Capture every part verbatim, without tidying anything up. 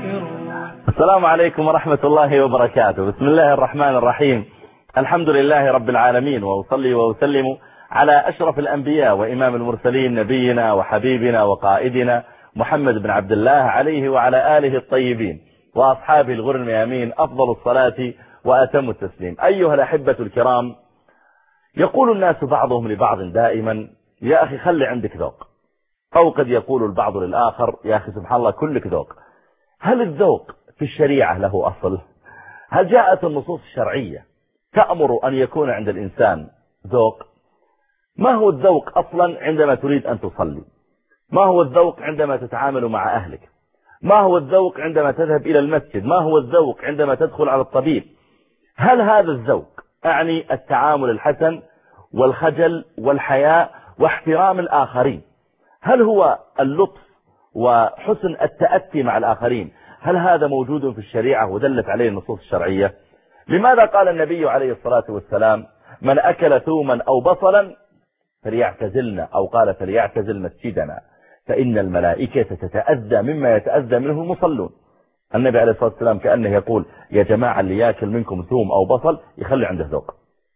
مسافرون. السلام عليكم ورحمة الله وبركاته. بسم الله الرحمن الرحيم. الحمد لله رب العالمين، وأصلي وأسلم على أشرف الأنبياء وإمام المرسلين نبينا وحبيبنا وقائدنا محمد بن عبد الله عليه وعلى آله الطيبين وأصحابه الغر الميامين أفضل الصلاة وأتم التسليم. أيها الأحبة الكرام، يقول الناس بعضهم لبعض دائما: يا أخي خلي عندك ذوق. أو قد يقول البعض للآخر: يا أخي سبحان الله كلك ذوق. هل الذوق في الشريعة له أصل؟ هل جاءت النصوص الشرعية تأمر أن يكون عند الإنسان ذوق؟ ما هو الذوق أصلا عندما تريد أن تصلي؟ ما هو الذوق عندما تتعامل مع أهلك؟ ما هو الذوق عندما تذهب إلى المسجد؟ ما هو الذوق عندما تدخل على الطبيب؟ هل هذا الذوق أعني التعامل الحسن والخجل والحياء واحترام الآخرين؟ هل هو اللطف وحسن التأتي مع الآخرين؟ هل هذا موجود في الشريعة ودلت عليه النصوص الشرعية؟ لماذا قال النبي عليه الصلاة والسلام: من أكل ثوما أو بصلا فليعتزلنا، أو قال فليعتزل مسجدنا، فإن الملائكة تتأذى مما يتأذى منه المصلون. النبي عليه الصلاة والسلام كأنه يقول: يا جماعة اللي ياكل منكم ثوم أو بصل يخلي عنده ذوق،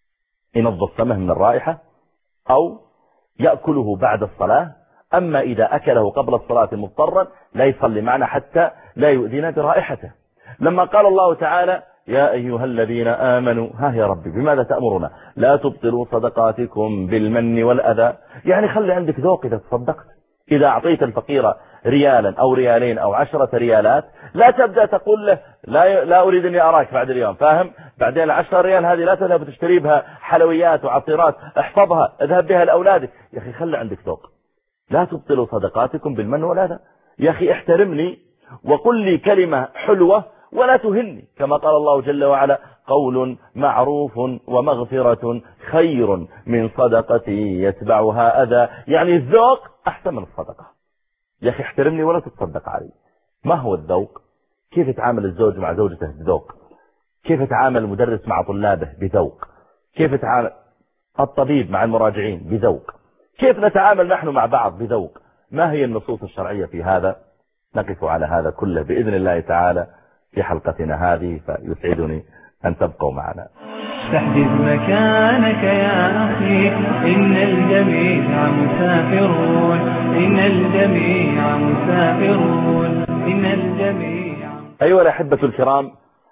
ينظف فمه من الرائحة أو يأكله بعد الصلاة. أما إذا أكله قبل الصلاة مضطرا لا يصلي معنا حتى لا يؤذينا برائحته. لما قال الله تعالى: يا أيها الذين آمنوا، ها يا ربي بماذا تأمرنا؟ لا تبطلوا صدقاتكم بالمن والأذى. يعني خلي عندك ذوق إذا تصدقت. إذا أعطيت الفقير ريالا أو ريالين أو عشرة ريالات لا تبدأ تقول له: لا, لا أريد أني أراك بعد اليوم، فاهم؟ بعدين العشرة ريال هذه لا تذهب تشتري بها حلويات وعصيرات، احفظها اذهب بها لأولادك. يا أخي خلي عندك ذوق. لا تبطلوا صدقاتكم بالمن والأذى. يا أخي احترمني وقل لي كلمة حلوة ولا تهني، كما قال الله جل وعلا: قول معروف ومغفرة خير من صدقة يتبعها أذى. يعني الذوق أحسن من الصدقة. يا أخي احترمني ولا تتصدق علي. ما هو الذوق؟ كيف يتعامل الزوج مع زوجته بذوق؟ كيف يتعامل المدرس مع طلابه بذوق؟ كيف يتعامل الطبيب مع المراجعين بذوق؟ كيف نتعامل نحن مع بعض بذوق؟ ما هي النصوص الشرعية في هذا؟ نقف على هذا كله بإذن الله تعالى في حلقتنا هذه، فيسعدني أن تبقوا معنا. تحدث مكانك يا أخي، إن الجميع مسافرون، إن الجميع مسافرون، إن الجميع. أيها الأحبة الكرام،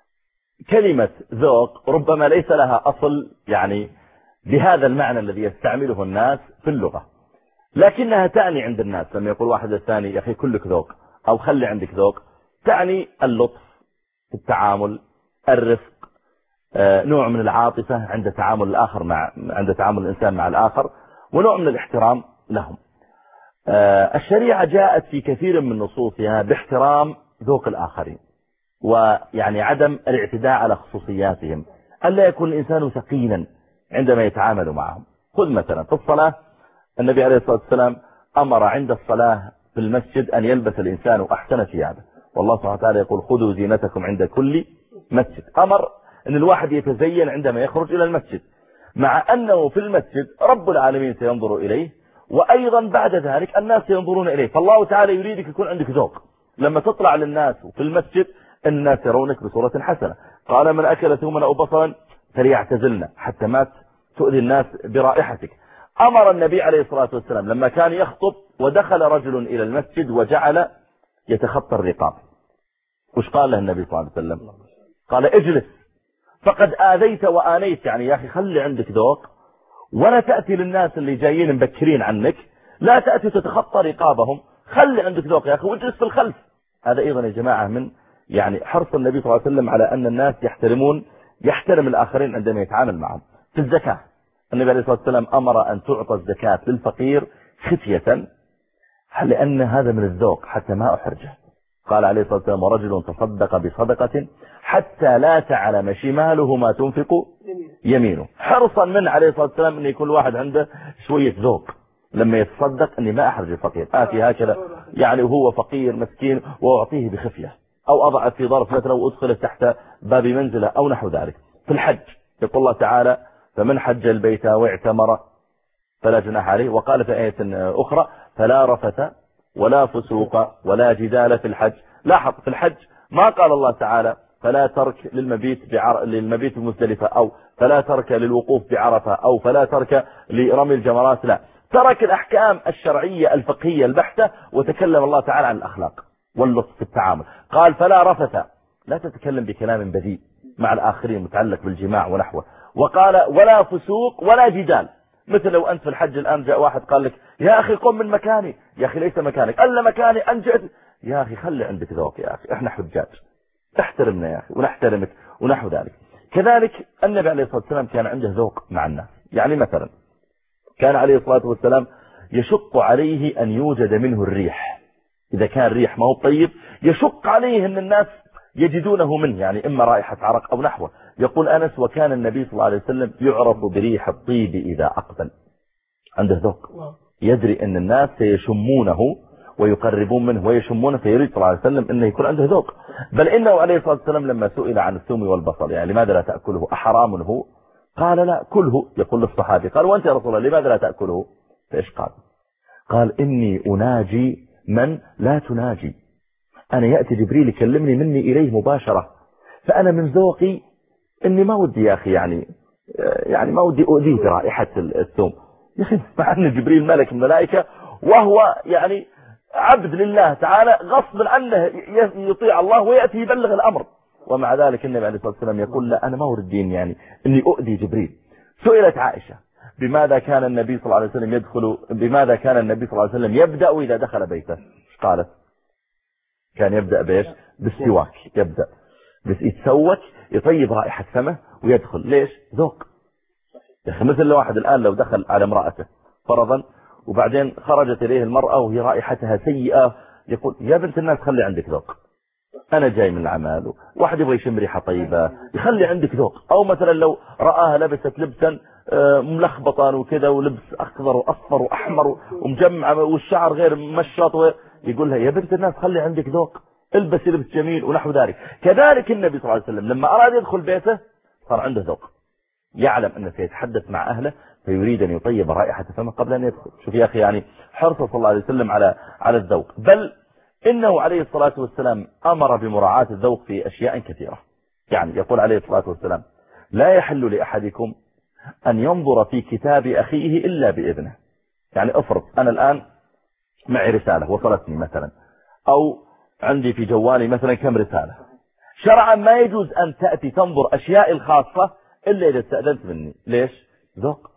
كلمة ذوق ربما ليس لها أصل يعني بهذا المعنى الذي يستعمله الناس في اللغة، لكنها تعني عند الناس لما يقول واحد الثاني: يا أخي كلك ذوق، أو خلي عندك ذوق، تعني اللطف في التعامل، الرفق، آه، نوع من العاطفة عند تعامل الآخر مع عند تعامل الإنسان مع الآخر، ونوع من الاحترام لهم. آه، الشريعة جاءت في كثير من نصوصها باحترام ذوق الآخرين، ويعني عدم الاعتداء على خصوصياتهم، ألا يكون الإنسان ثقيلا عندما يتعامل معهم. خذ مثلا في الصلاة، النبي عليه الصلاة والسلام أمر عند الصلاة في المسجد أن يلبس الإنسان أحسن ثيابه، والله سبحانه وتعالى يقول: خذوا زينتكم عند كل مسجد. أمر أن الواحد يتزين عندما يخرج إلى المسجد، مع أنه في المسجد رب العالمين سينظر إليه، وأيضا بعد ذلك الناس ينظرون إليه. فالله تعالى يريدك يكون عندك ذوق لما تطلع للناس في المسجد، الناس يرونك بصورة حسنة. قال: من أكل ثوما أو بصلا فليعتزلنا، حتى ما تؤذي الناس برائحتك. أمر النبي عليه الصلاة والسلام لما كان يخطب ودخل رجل إلى المسجد وجعل يتخطى الرقاب، وش قال له النبي صلى الله عليه وسلم؟ قال: اجلس فقد آذيت وآنيت. يعني يا أخي خلي عندك ذوق، ولا تأتي للناس اللي جايين مبكرين عنك لا تأتي تتخطى رقابهم. خلي عندك ذوق يا أخي واجلس في الخلف. هذا أيضا يا جماعة من يعني حرص النبي صلى الله عليه وسلم على أن الناس يحترمون يحترم الآخرين عندما يتعامل معهم. في الزكاة النبي عليه الصلاة والسلام أمر أن تعطى الزكاة للفقير خفية، لأن هذا من الذوق حتى ما أحرجه. قال عليه الصلاة والسلام: ورجل تصدق بصدقة حتى لا تعلم شماله ما تنفق يمينه. حرصا من عليه الصلاة والسلام أن يكون واحد عنده شوية ذوق لما يتصدق، أني ما أحرج الفقير، آتي هكذا يعني وهو فقير مسكين وأعطيه بخفية، أو أضع في ظرف مثلا وأدخله تحت باب منزله أو نحو ذلك. في الحج يقول الله تعالى: فمن حج البيت واعتمر فلا جناح عليه. وقال في آية أخرى: فلا رفث ولا فسوق ولا جدال في الحج. لاحظ في الحج ما قال الله تعالى فلا ترك للمبيت بعر... للمبيت بمزدلفة، أو فلا ترك للوقوف بعرفة، أو فلا ترك لرمي الجمرات. لا، ترك الأحكام الشرعية الفقهية البحتة وتكلم الله تعالى عن الأخلاق واللطف في التعامل. قال فلا رفث، لا تتكلم بكلام بذيء مع الآخرين متعلق بالجماع ونحوه. وقال ولا فسوق ولا جدال، مثل لو أنت في الحج الآن جاء واحد قال لك يا أخي قم من مكاني، يا أخي ليس مكانك ألا مكاني أنجأت، يا أخي خلي عندك ذوق يا أخي، إحنا حجاج، احترمنا يا أخي ونحترمك ونحو ذلك. كذلك النبي عليه الصلاة والسلام كان عنده ذوق مع الناس. يعني مثلا كان عليه الصلاة والسلام يشق عليه أن يوجد منه الريح، إذا كان ريح ما هو طيب يشق عليه أن الناس يجدونه منه، يعني إما رائحة عرق أو نحوه. يقول أنس وكان النبي صلى الله عليه وسلم يعرف بريح الطيب إذا أقبل، عنده ذوق، يدري أن الناس سيشمونه ويقربون منه ويشمونه، فيريد صلى الله عليه وسلم أنه يكون عنده ذوق. بل إنه عليه الصلاة والسلام لما سئل عن الثوم والبصل، يعني لماذا لا تأكله أحرام هو؟ قال لا كله. يقول للصحابي قال وأنت يا رسول الله لماذا لا تأكله؟ فإيش قال؟ قال إني أناجي من لا تناجي، أنا يأتي جبريل يكلمني مني إليه مباشرة، فأنا من ذوقي إني ما ودي يا أخي يعني يعني ما ودي أؤذيه برائحة الثوم. يا أخي مع أن جبريل ملك الملائكة وهو يعني عبد لله تعالى غصب عنه يطيع الله ويأتي يبلغ الأمر، ومع ذلك النبي عليه الصلاة والسلام يقول لا أنا ما أريد دين يعني إني أؤذي جبريل. سئلت عائشة بماذا كان النبي صلى الله عليه وسلم يدخل بماذا كان النبي صلى الله عليه وسلم يبدأ إذا دخل بيته؟ قالت كان يبدأ بإيش؟ بالسواك، يبدأ بس يتسوك يطيب رائحة فمه ويدخل. ليش؟ ذوق. يا أخي مثل واحد الآن لو دخل على امرأته فرضا وبعدين خرجت إليه المرأة وهي رائحتها سيئة، يقول يا بنت الناس خلي عندك ذوق، أنا جاي من العمل، واحد يبغى يشم ريحة طيبة يخلي عندك ذوق. أو مثلا لو رآها لبست لبسا ملخبطا وكذا ولبس أخضر وأصفر وأحمر ومجمع والشعر غير مشط، يقول لها يا بنت الناس خلي عندك ذوق، البسي لبس جميل ونحو ذلك. كذلك النبي صلى الله عليه وسلم لما أراد يدخل بيته صار عنده ذوق، يعلم أنه سيتحدث مع أهله فيريد أن يطيب رائحة فمه قبل أن يدخل. شوف يا أخي يعني حرصه صلى الله عليه وسلم على على الذوق. بل إنه عليه الصلاة والسلام أمر بمراعاة الذوق في أشياء كثيرة. يعني يقول عليه الصلاة والسلام لا يحل لأحدكم أن ينظر في كتاب أخيه إلا بإذنه. يعني أفرض أنا الآن معي رسالة وصلتني مثلا، أو عندي في جوالي مثلا كم رسالة، شرعا ما يجوز أن تأتي تنظر أشياء الخاصة إلا إذا استأذنت مني. ليش؟ ذوق.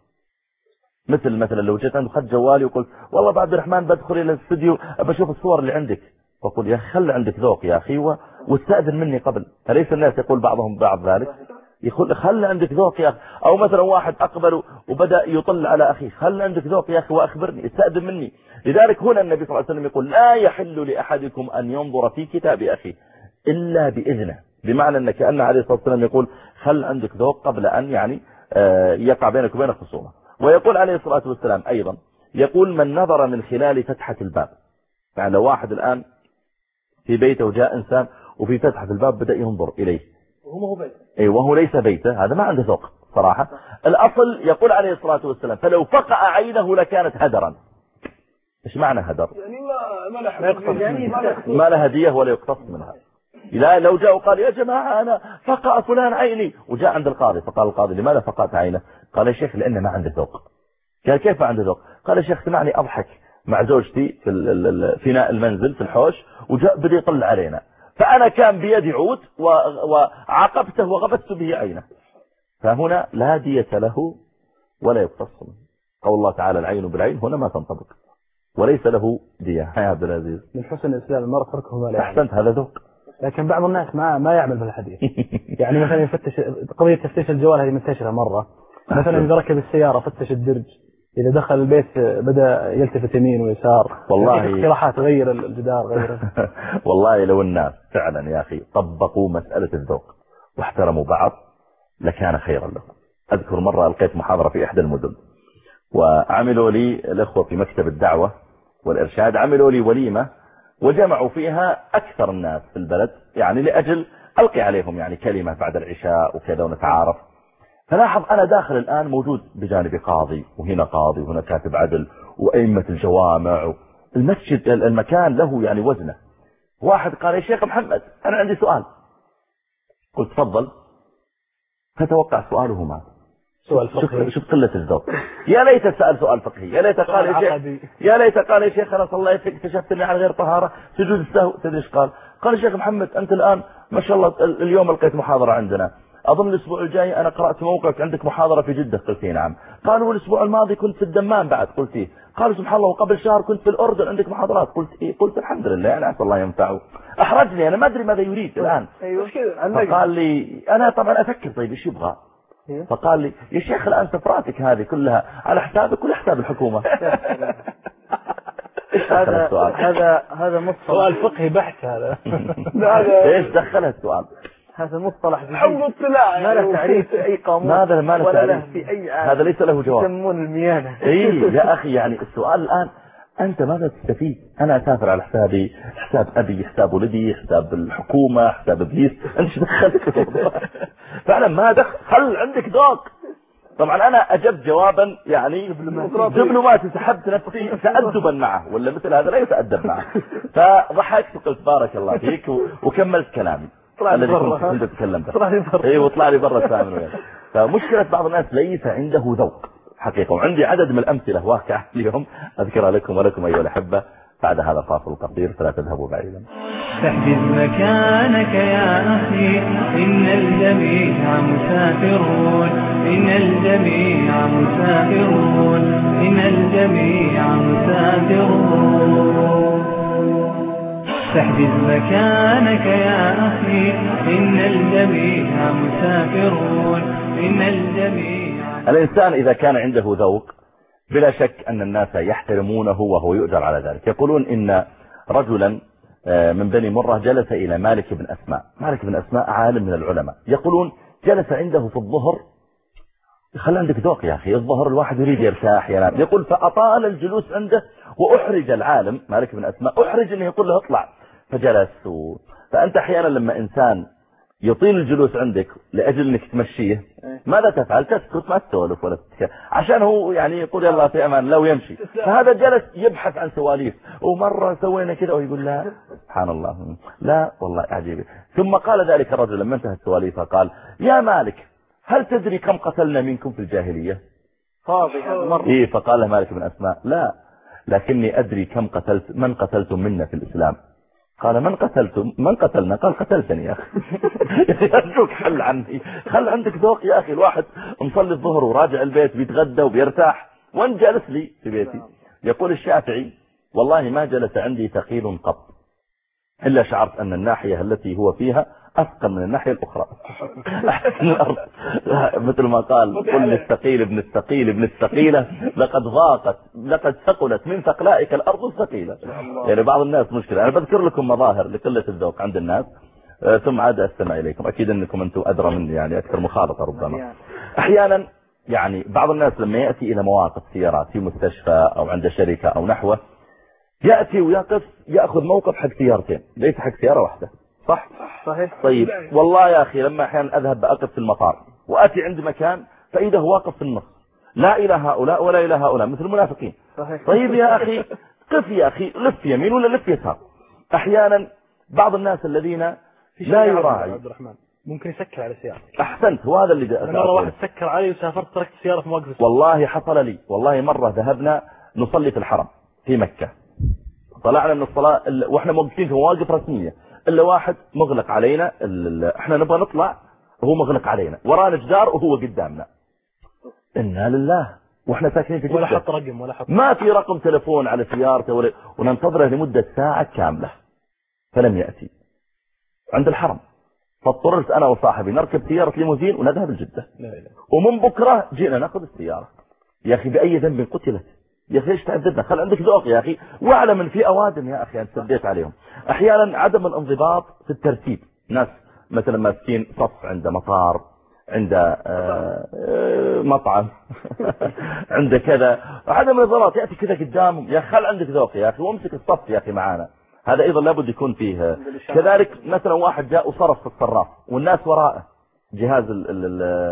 مثل مثلا لو جيت عند خد جوالي وقلت والله بعد الرحمن بدخل إلى الاستوديو بشوف الصور اللي عندك، فقل يا أخي خل عندك ذوق يا أخي واستأذن مني قبل. أليس الناس يقول بعضهم بعض ذلك؟ يقول خل عندك ذوق يا أخي. أو مثلا واحد أقبل وبدأ يطل على أخيه، خل عندك ذوق يا أخي وأخبرني، استأذن مني. لذلك هنا النبي صلى الله عليه وسلم يقول لا يحل لأحدكم أن ينظر في كتاب أخيه إلا بإذنه، بمعنى أن كأن عليه الصلاة والسلام يقول خل عندك ذوق قبل أن يعني يقع بينك وبين خصومه. ويقول عليه الصلاة والسلام أيضا يقول من نظر من خلال فتحة الباب، يعني لو واحد الآن في بيته وجاء إنسان وفي فتحة الباب بدأ ينظر إليه وهو بيته أي وهو ليس بيته، هذا ما عنده ذوق صراحة. الأصل يقول عليه الصلاة والسلام فلو فقع عينه لكانت هدرا. إيش معنى هدر؟ يعني ما ما له يعني ما له هدية ولا يقتص منها. لا لو جاء وقال يا جماعة أنا فقع فلان عيني، وجاء عند القاضي فقال القاضي لماذا فقعت عينه؟ قال يا شيخ لأنه ما عنده ذوق. قال كيف ما عنده ذوق؟ قال يا شيخ سمعني أضحك مع زوجتي في فناء المنزل في الحوش وجاء بدي يطلع علينا، فأنا كان بيدي عود وعاقبته وغبت به عينه، فهنا لا دية له ولا يقتص منه. قول الله تعالى العين بالعين هنا ما تنطبق وليس له دية. يا عبد العزيز من حسن الإسلام المرء تركه ما لا يعلم. أحسنت، هذا ذوق. لكن بعض الناس ما ما يعمل بهالحديث. يعني مثلا يفتش قضية تفتيش الجوال هذه منتشرة مرة، مثلا إذا ركب السيارة فتش الدرج، إذا دخل البيت بدأ يلتفت يمين ويسار. والله اقتراحات غير الجدار غيره. والله لو الناس فعلا يا أخي طبقوا مسألة الذوق واحترموا بعض لكان خيرا لهم. أذكر مرة ألقيت محاضرة في إحدى المدن وعملوا لي الأخوة في مكتب الدعوة والإرشاد عملوا لي وليمة وجمعوا فيها أكثر الناس في البلد، يعني لأجل ألقي عليهم يعني كلمة بعد العشاء وكذا ونتعارف. فلاحظ أنا داخل الآن موجود بجانبي قاضي وهنا قاضي وهنا كاتب عدل وأئمة الجوامع، المسجد المكان له يعني وزنه. واحد قال يا شيخ محمد أنا عندي سؤال. قلت تفضل. فتوقع سؤاله ماذا؟ سؤال فقهي. شوف قلة الذوق. يا ليت سأل سؤال فقهي، يا ليت قال يا شيخ يا ليت قال يا شيخ أنا صليت اكتشفت إني على غير طهارة سجود السهو. تدري ايش قال؟ قال يا شيخ محمد أنت الآن ما شاء الله اليوم لقيت محاضرة عندنا، أظن الأسبوع الجاي أنا قرأت موقعك عندك محاضرة في جدة. قلت نعم. قالوا الأسبوع الماضي كنت في الدمام بعد. قلت إيه؟ قالوا سبحان الله وقبل شهر كنت في الأردن عندك محاضرات. قلت إيه؟ قلت الحمد لله أنا عسى الله ينفعه. أحرجني أنا ما أدري ماذا يريد الآن. فقال لي أنا طبعا أفكر طيب إيش يبغى. فقال لي يا شيخ الآن سفراتك هذه كلها على حسابك ولا حساب الحكومة. هذا هذا هذا مصطلح سؤال فقهي بحت هذا. ايش دخل السؤال؟ هذا مصطلح جديد حب الطلاع ما له تعريف في اي قاموس ماذا ما له ولا له تعريف في اي عالم. هذا ليس له جواب. يسمون الميانة. اي يا اخي يعني السؤال الآن أنت ماذا تستفيد؟ أنا أسافر على حسابي، حساب أبي، حساب ولدي، حساب الحكومة، حساب إبليس. أنت شو دخلت؟ فعلا ما دخل. خل عندك ذوق. طبعا أنا أجبت جوابا يعني دبلوماسي، سحبت نفسي تأدبا معه، ولا مثل هذا لا يتأدب معه. فضحكت وقلت بارك الله فيك وكملت كلامي الذي كنت أتكلم به. إيه وطلع لي برا السامن. فمشكلة بعض الناس ليس عنده ذوق حقيقة. وعندي عدد من الأمثلة واقعة اليوم أذكرها لكم ولكم أيها الأحبة بعد هذا الفاصل القصير، فلا تذهبوا بعيدا. فاحجز مكانك يا أخي إن الجميع مسافرون، إن الجميع مسافرون، إن الجميع مسافرون. فاحجز مكانك يا أخي إن الجميع مسافرون، إن الجميع. الإنسان إذا كان عنده ذوق بلا شك أن الناس يحترمونه وهو يؤجر على ذلك. يقولون إن رجلا من بني مرة جلس إلى مالك بن أسماء. مالك بن أسماء عالم من العلماء. يقولون جلس عنده في الظهر. خلي عندك ذوق يا أخي، الظهر الواحد يريد يرتاح ينام. يقول فأطال الجلوس عنده وأحرج العالم مالك بن أسماء، أحرج أنه يقول له اطلع. فجلس و... فأنت أحيانا لما إنسان يطيل الجلوس عندك لأجل أنك تمشيه ماذا تفعل؟ تسكت ما تسولف ولا تتكلم عشان هو يعني يقول يلا في أمان لو يمشي. فهذا جلس يبحث عن سواليف، ومرة سوينا كذا ويقول لا سبحان الله لا والله عجيب. ثم قال ذلك الرجل لما انتهت سواليفه قال يا مالك هل تدري كم قتلنا منكم في الجاهلية؟ فاضي مرة. إيه فقال له مالك بن أسماء لا لكني أدري كم قتلت من قتلتم منا في الإسلام. قال من قتلتم؟ من قتلنا؟ قال قتلتني يا أخي. أرجوك حل عني، خل عندك ذوق يا أخي. الواحد مصلي الظهر وراجع البيت بيتغدى وبيرتاح وان جالس لي في بيتي. يقول الشافعي والله ما جلس عندي ثقيل قط إلا شعرت أن الناحية التي هو فيها أثقل من الناحية الأخرى. أحسن الأرض مثل ما قال قل الثقيل ابن الثقيل ابن الثقيلة لقد ضاقت لقد ثقلت من ثقلائك الأرض الثقيلة. يعني بعض الناس مشكلة. أنا بذكر لكم مظاهر لقلة الذوق عند الناس ثم عاد أستمع إليكم. أكيد أنكم أنتم أدرى مني يعني أكثر مخالطة ربما. أحيانا يعني بعض الناس لما يأتي إلى مواقف سيارات في مستشفى أو عند شركة أو نحوه يأتي ويقف يأخذ موقف حق سيارتين ليس حق سيارة واحدة. صح؟ صحيح. طيب والله يا أخي لما أحيانا أذهب بأقف في المطار وأتي عند مكان فإذا هو واقف في النص لا إلى هؤلاء ولا إلى هؤلاء مثل المنافقين. صحيح. طيب يا أخي قف يا أخي لف يمين ولا لف يسار. أحيانا بعض الناس الذين لا يراعي عبد الرحمن ممكن يسكر على سيارة. أحسنت وهذا اللي جاء. مرة واحد سكر علي وسافرت تركت السيارة في موقف. والله حصل لي والله مرة ذهبنا نصلي في الحرم في مكة. طلعنا من الصلاة واحنا موقفين في مواقف رسمية إلا واحد مغلق علينا احنا نبغى نطلع وهو مغلق علينا ورانا جدار وهو قدامنا. إنا لله واحنا ساكنين في جدة ولا حط رقم ولا حط ما في رقم تلفون على سيارته ولا وننتظره لمدة ساعة كاملة فلم يأتي عند الحرم. فاضطررت أنا وصاحبي نركب سيارة ليموزين ونذهب الجدة. ومن بكرة جينا ناخذ السيارة. يا أخي بأي ذنب قتلت يا أخي ايش تعذبنا؟ خل عندك ذوق يا أخي. واعلم ان في أوادم يا أخي أنت سديت عليهم. أحيانا عدم الانضباط في الترتيب. ناس مثلا ماسكين صف عند مطار عند مطعم عند كذا عدم الانضباط يأتي كذا قدامهم. يا خل عندك ذوق يا أخي وامسك الصف يا أخي معانا. هذا أيضا لابد يكون فيه. كذلك مثلا واحد جاء وصرف في الصراف والناس وراءه جهاز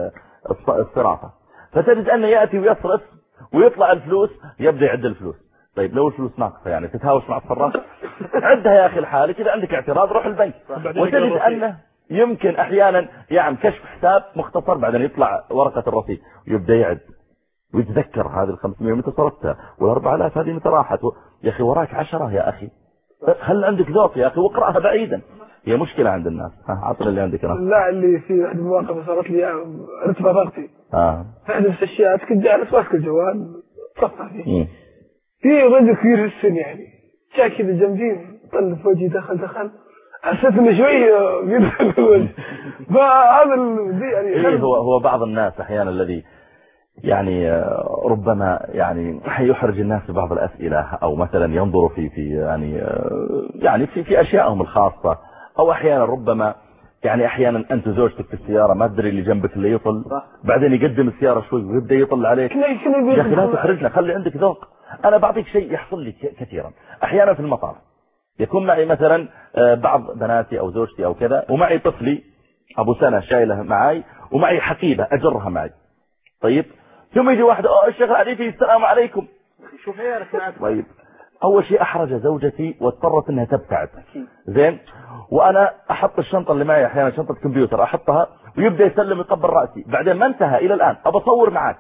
الصرافة فتجد أنه يأتي ويصرف ويطلع الفلوس يبدأ يعد الفلوس طيب لو الفلوس ناقصة يعني تتهاوش مع الصراف عدها يا أخي لحالك. إذا عندك اعتراض روح البنك. وتجد أنه يمكن أحيانا يعني كشف حساب مختصر بعدين يطلع ورقة الرصيد ويبدأ يعد ويتذكر هذه الخمسمائة متى صرفتها والأربع آلاف هذه متى راحت. يا أخي وراك عشرة يا أخي هل عندك ذوق يا أخي واقرأها بعيدا. هي مشكلة عند الناس. ها عطل اللي عندك أنا. لا اللي في واحد المواقف صارت لي عرفت بغطي آه. فأحد الأشياء كنت جالس ماسك الجوال صفح فيه في رجل كبير في السن يعني جاء كذا جنبي طل في وجهي دخل دخل حسيت انه شويه بيدخل الوجه. فهذا يعني إيه هو هو بعض الناس احيانا الذي يعني ربما يعني يحرج الناس ببعض الاسئله او مثلا ينظر في في يعني يعني في في اشيائهم الخاصه او احيانا ربما يعني احيانا انت زوجتك في السياره ما تدري اللي جنبك اللي يطل بعدين يقدم السياره شوي ويبدا يطل عليك. يا اخي لا تحرجنا خلي عندك ذوق. انا بعطيك شيء يحصل لي كثيرا احيانا في المطار يكون معي مثلا بعض بناتي او زوجتي او كذا ومعي طفلي ابو سنة شايله معي ومعي حقيبة اجرها معي. طيب ثم يجي واحد اه الشيخ العريفي السلام عليكم. شوف هي ركعت. طيب اول شيء احرج زوجتي واضطرت انها تبتعد. زين وانا احط الشنطة اللي معي احيانا شنطة كمبيوتر احطها ويبدأ يسلم يقبل رأسي بعدين ما انتهى الى الان ابى اصور معك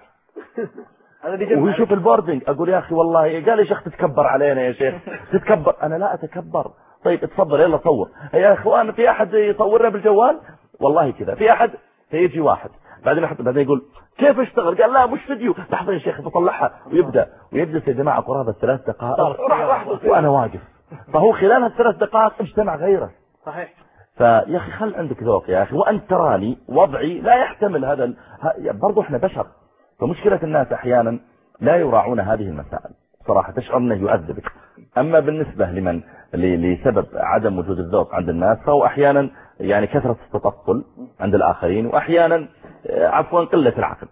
ويشوف البوردنج. اقول يا اخي والله قال يا شيخ تتكبر علينا يا شيخ تتكبر. انا لا اتكبر. طيب اتفضل يلا صور يا اخوان. في احد يصورنا بالجوال والله كذا في احد فيجي واحد بعدين يحط بعدين يقول كيف اشتغل قال لا مش فيديو لحظه يا شيخ بطلعها ويبدا ويجلس يا جماعه قرابه ثلاث دقائق وانا واقف. فهو خلال هالثلاث دقائق اجتمع غيره. صحيح. فيا اخي خل عندك ذوق يا اخي وانت تراني وضعي لا يحتمل هذا ال... برضو احنا بشر. فمشكلة الناس احيانا لا يراعون هذه المسائل صراحة تشعر انه يؤذبك. اما بالنسبة لمن لسبب عدم وجود الذوق عند الناس فهو احيانا يعني كثرة التطفل عند الاخرين واحيانا عفوا قلة العقل.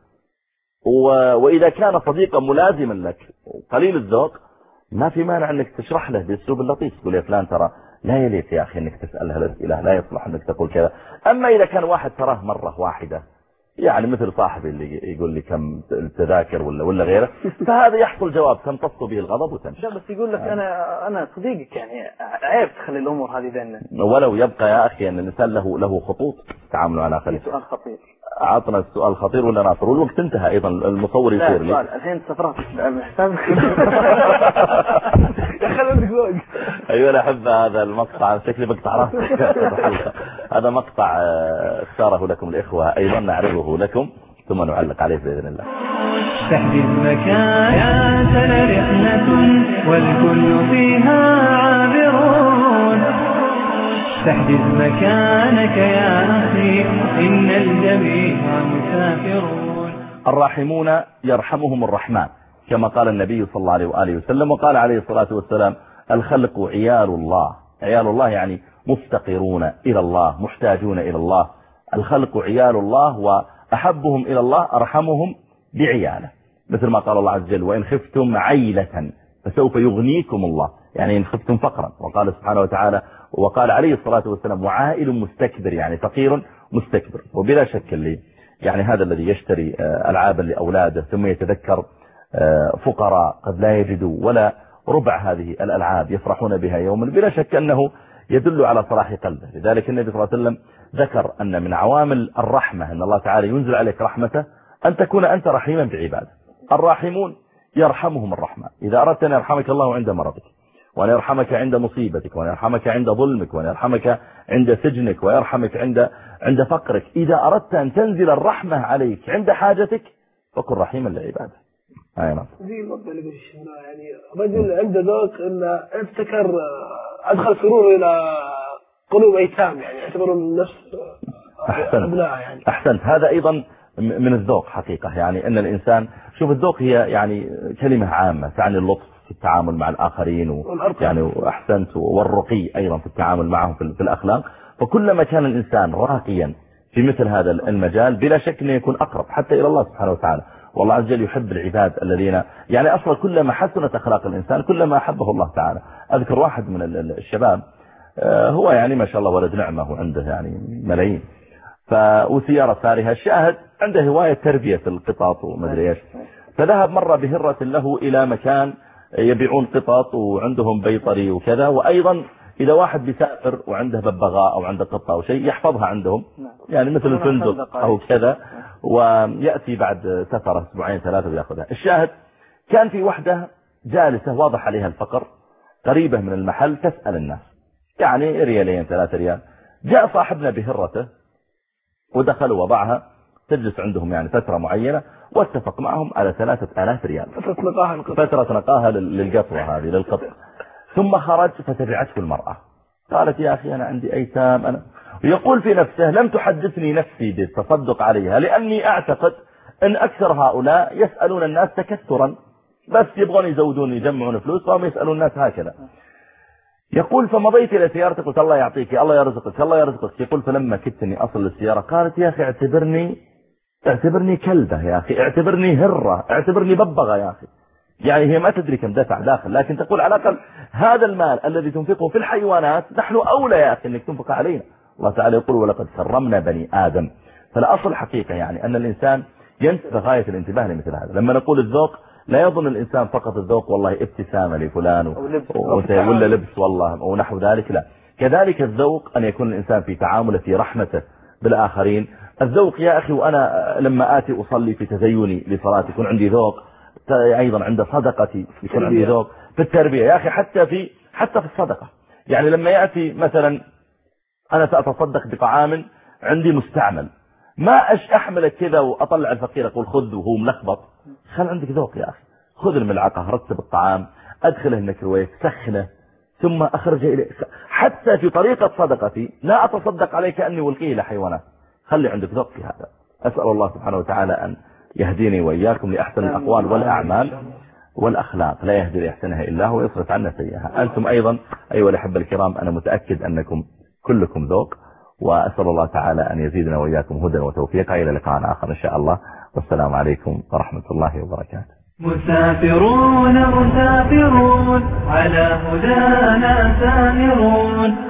واذا كان صديقا ملازما لك قليل الذوق ما في مانع انك تشرح له باسلوب اللطيف تقول يا فلان ترى لا يليق يا اخي انك تسأل هالاسئلة لا يصلح انك تقول كذا. اما اذا كان واحد تراه مرة واحدة يعني مثل صاحبي اللي يقول لي كم التذاكر ولا ولا غيره فهذا يحصل جواب تمتص به الغضب وتمشي. لا بس يقول لك انا انا صديقك يعني عيب تخلي الامور هذه بيننا. ولو يبقى يا اخي ان الانسان له له خطوط تعامله على اخره. سؤال خطير. عطنا السؤال خطير ولا ناصر والوقت انتهى ايضا المصور يصير لي. لا الحين سفرت حسابك. خلي عندك ذوق. ايوه انا احب هذا المقطع شكلي بقطع راسك. هذا مقطع اختاره لكم الاخوه ايضا نعرضه لكم ثم نعلق عليه باذن الله. تحجز مكان يا سنة رحلة والكل فيها عابرون. تحجز مكانك يا أخي إن الجميع مسافرون. الراحمون يرحمهم الرحمن كما قال النبي صلى الله عليه وآله وسلم. وقال عليه الصلاة والسلام الخلق عيال الله. عيال الله يعني مفتقرون إلى الله محتاجون إلى الله. الخلق عيال الله وأحبهم إلى الله أرحمهم بعياله مثل ما قال الله عز وجل وإن خفتم عيلة فسوف يغنيكم الله يعني إن خفتم فقرا. وقال سبحانه وتعالى وقال عليه الصلاة والسلام وعائل مستكبر يعني فقير مستكبر. وبلا شك اللي يعني هذا الذي يشتري ألعابا لأولاده ثم يتذكر فقراء قد لا يجدوا ولا ربع هذه الألعاب يفرحون بها يوما بلا شك أنه يدل على صلاح قلبه. لذلك النبي صلى الله عليه وسلم ذكر أن من عوامل الرحمة أن الله تعالى ينزل عليك رحمته أن تكون أنت رحيما بعباده. الراحمون يرحمهم الرحمن. إذا أردت أن يرحمك الله عند مرضك وأن يرحمك عند مصيبتك وأن يرحمك عند ظلمك وأن يرحمك عند سجنك ويرحمك عند عند فقرك. إذا أردت أن تنزل الرحمة عليك عند حاجتك فكن رحيما لعباده. أي نعم. دي الوضع اللي قلت يعني رجل عنده ذوق إنه ابتكر أدخل سرور إلى قلوب أيتام يعني يعتبرون نفس أبناء يعني. أحسنت. هذا أيضا من الذوق حقيقة يعني أن الإنسان شوف الذوق هي يعني كلمة عامة تعني اللطف في التعامل مع الآخرين و يعني وأحسنت والرقي أيضا في التعامل معهم في الأخلاق. فكلما كان الإنسان راقيا في مثل هذا المجال بلا شك أنه يكون أقرب حتى إلى الله سبحانه وتعالى. والله عز وجل يحب العباد الذين يعني أصلا كلما حسنت أخلاق الإنسان كلما أحبه الله تعالى. أذكر واحد من الشباب هو يعني ما شاء الله ولد نعمة وعنده يعني ملايين وسيارة فارهة الشاهد عنده هواية تربية القطط ومدري ايش. فذهب مرة بهرة له إلى مكان يبيعون قطط وعندهم بيطري وكذا. وأيضا إذا واحد بيسافر وعنده ببغاء أو عنده قطة أو شيء يحفظها عندهم، يعني مثل الفندق أو كذا، ويأتي بعد سفرة أسبوعين ثلاثة ويأخذها. الشاهد كان في وحدة جالسة واضح عليها الفقر قريبة من المحل تسأل الناس، يعني ريالين ثلاثة ريال. جاء صاحبنا بهرته ودخل وضعها تجلس عندهم يعني فترة معينة، واتفق معهم على ثلاثة آلاف ريال فترة نقاها فترة نقاها للقطوة هذه للقط. ثم خرج فتبعته المرأة، قالت يا أخي أنا عندي أيتام أنا، ويقول في نفسه لم تحدثني نفسي بالتصدق عليها، لأني أعتقد أن أكثر هؤلاء يسألون الناس تكثرا، بس يبغون يزودون يجمعون فلوس فهم يسألون الناس هكذا. يقول فمضيت إلى سيارتي قلت الله يعطيك الله يرزقك الله يرزقك. يقول فلما كدت اني أصل للسيارة قالت يا أخي اعتبرني اعتبرني كلبة يا أخي، اعتبرني هرة، اعتبرني ببغة يا أخي. يعني هي ما تدري كم دفع داخل، لكن تقول على الأقل هذا المال الذي تنفقه في الحيوانات نحن أولى يا أخي أنك تنفق علينا. الله تعالى يقول ولقد كرمنا بني آدم. فالأصل حقيقة يعني أن الإنسان ينتبه غاية الانتباه لمثل هذا. لما نقول الذوق لا يظن الإنسان فقط الذوق والله ابتسامة لفلان ولا لبس والله ونحو ذلك، لا. كذلك الذوق أن يكون الإنسان في تعامله في رحمته بالآخرين. الذوق يا أخي وأنا لما آتي أصلي في تزيني لصلاتي يكون عندي ذوق، أيضا عند صدقتي يكون عندي ذوق، في التربية يا أخي حتى في حتى في الصدقة. يعني لما يأتي مثلا أنا سأتصدق بطعام عندي مستعمل، ما أش أحملك كذا وأطلع الفقير أقول خذ وهو ملخبط. خل عندك ذوق يا أخي، خذ الملعقة رتب الطعام أدخله الميكروويف سخنه ثم أخرجه إليه. حتى في طريقة صدقتي لا أتصدق عليه كأني والقيه لحيوانات. خلي عندك ذوق في هذا. أسأل الله سبحانه وتعالى أن يهديني وإياكم لأحسن الأقوال والأعمال والأخلاق، لا يهدي لأحسنها إلا هو ويصرف عنا سيئها. أنتم أيضا أيها الأحبة الكرام أنا متأكد أنكم كلكم ذوق، وأسأل الله تعالى أن يزيدنا وإياكم هدى وتوفيقا. إلى لقاء آخر إن شاء الله، والسلام عليكم ورحمة الله وبركاته. مسافرون مسافرون على هدانا سامرون.